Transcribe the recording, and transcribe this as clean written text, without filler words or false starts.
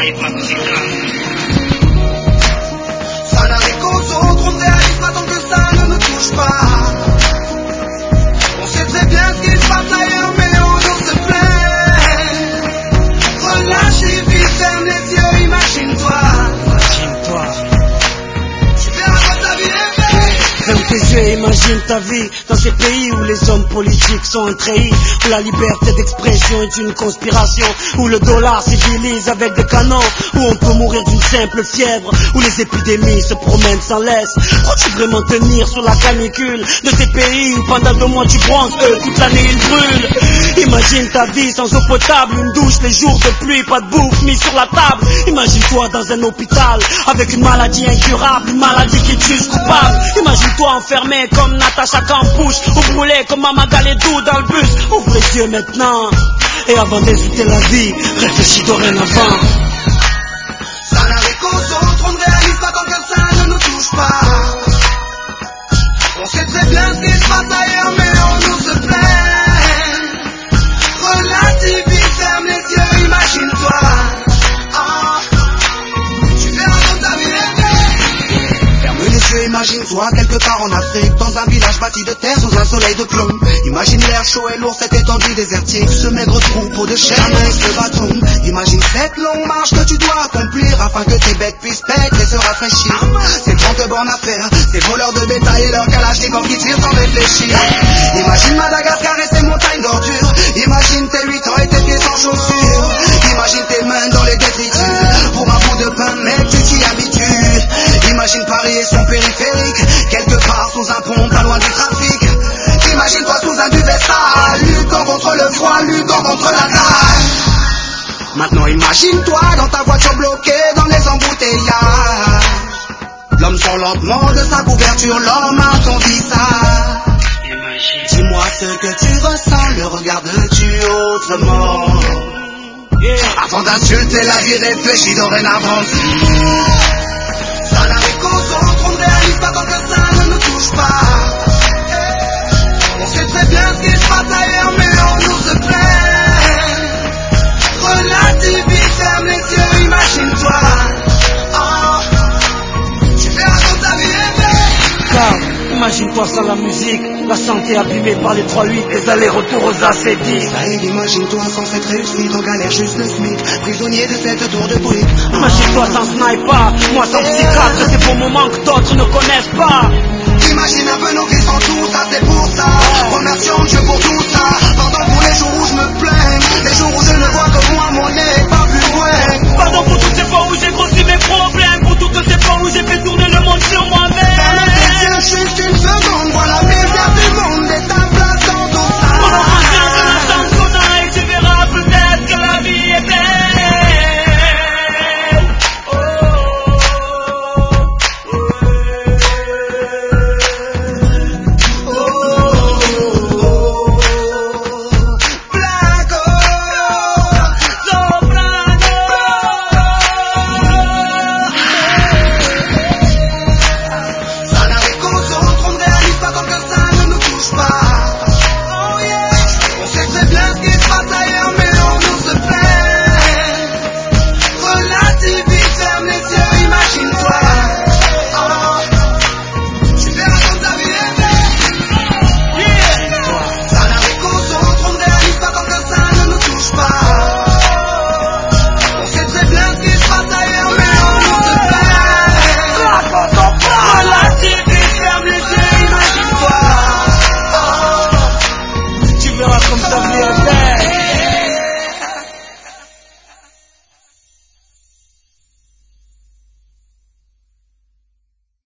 Ça n'arrive qu'aux autres, on ne réalise pas tant que ça ne nous touche pas. On sait très bien ce qui se passe ailleurs, mais on n'ose se plaindre. Relâche et puis ferme les yeux, imagine-toi. Tu verras quand ta vie est belle. Ferme tes yeux et imagine ta vie dans ces pays où les hommes politiques sont un treillis, où la liberté d'expression est une conspiration, où le dollar civilise avec des canons, où on peut mourir d'une simple fièvre, où les épidémies se promènent sans laisse. Crois-tu vraiment tenir sous la canicule de ces pays où pendant 2 mois tu bronzes, toute l'année ils brûlent? Imagine ta vie sans eau potable, une douche les jours de pluie, pas de bouffe mise sur la table. Imagine-toi dans un hôpital avec une maladie incurable, une maladie qui tue coupable. Imagine-toi enfermé comme Natacha Campouche, ou brûlé comme Mama Galedou dans le bus. Ouvre les yeux maintenant, et avant d'insulter la vie, réfléchis dorénavant. Ça n'arrive qu'aux autres, on ne réalise pas tant que ça ne nous touche pas. On sait très bien ce qui se passe ailleurs, mais on nous se plaint. Relativise, ferme les yeux, imagine-toi. Tu verras comme ta vie est belle. Ferme les yeux, imagine-toi quelque part en Afrique, dans un village bâti de terre sous un soleil de plomb. Imagine l'air chaud et lourd, cette étendue désertique, ce maigre troupeau de chair mince de bâton. Imagine cette longue marche que tu dois accomplir afin que tes bêtes puissent paître et se rafraîchir. Ces 30 bornes à faire, ces voleurs de bétail et leurs kalachnikovs qui tirent sans réfléchir. Imagine Madagascar et ses montagnes d'ordures. Imagine tes 8 ans et tes pieds sans chaussures. Imagine tes mains dans les détritus. Pour un bout de pain, mec, tu t'y habitues. Imagine Paris et son périphérique, quelque part sous un pont, pas loin du trafic. Imagine-toi sous un duvet sale, luttant contre le froid, luttant contre la tâche. Maintenant imagine-toi dans ta voiture bloquée dans les embouteillages. L'homme sort lentement de sa couverture, l'homme à ton visage. Dis-moi ce que tu ressens, le regardes-tu autrement? Avant d'insulter la vie, réfléchis dorénavant. Ça n'arrive qu'aux autres, on ne réalise pas tant que ça ne nous touche pas. On sait très bien ce qui se passe ailleurs, mais on nous se plaint. Relativise, ferme les yeux, imagine-toi. Tu verras comme ta vie est belle. Car imagine-toi sans la musique, la santé abîmée par les 3-8, les allers-retours aux AC10. Saïd, imagine-toi sans cette réussite, en galère juste le SMIC, prisonnier de cette tour de briques. Imagine-toi sans sniper, moi sans psychiatre, ces beaux moments que d'autres ne connaissent pas. Imagine un peu nos vies sans tout ça, c'est pour ça. Remercions Dieu pour tout ça.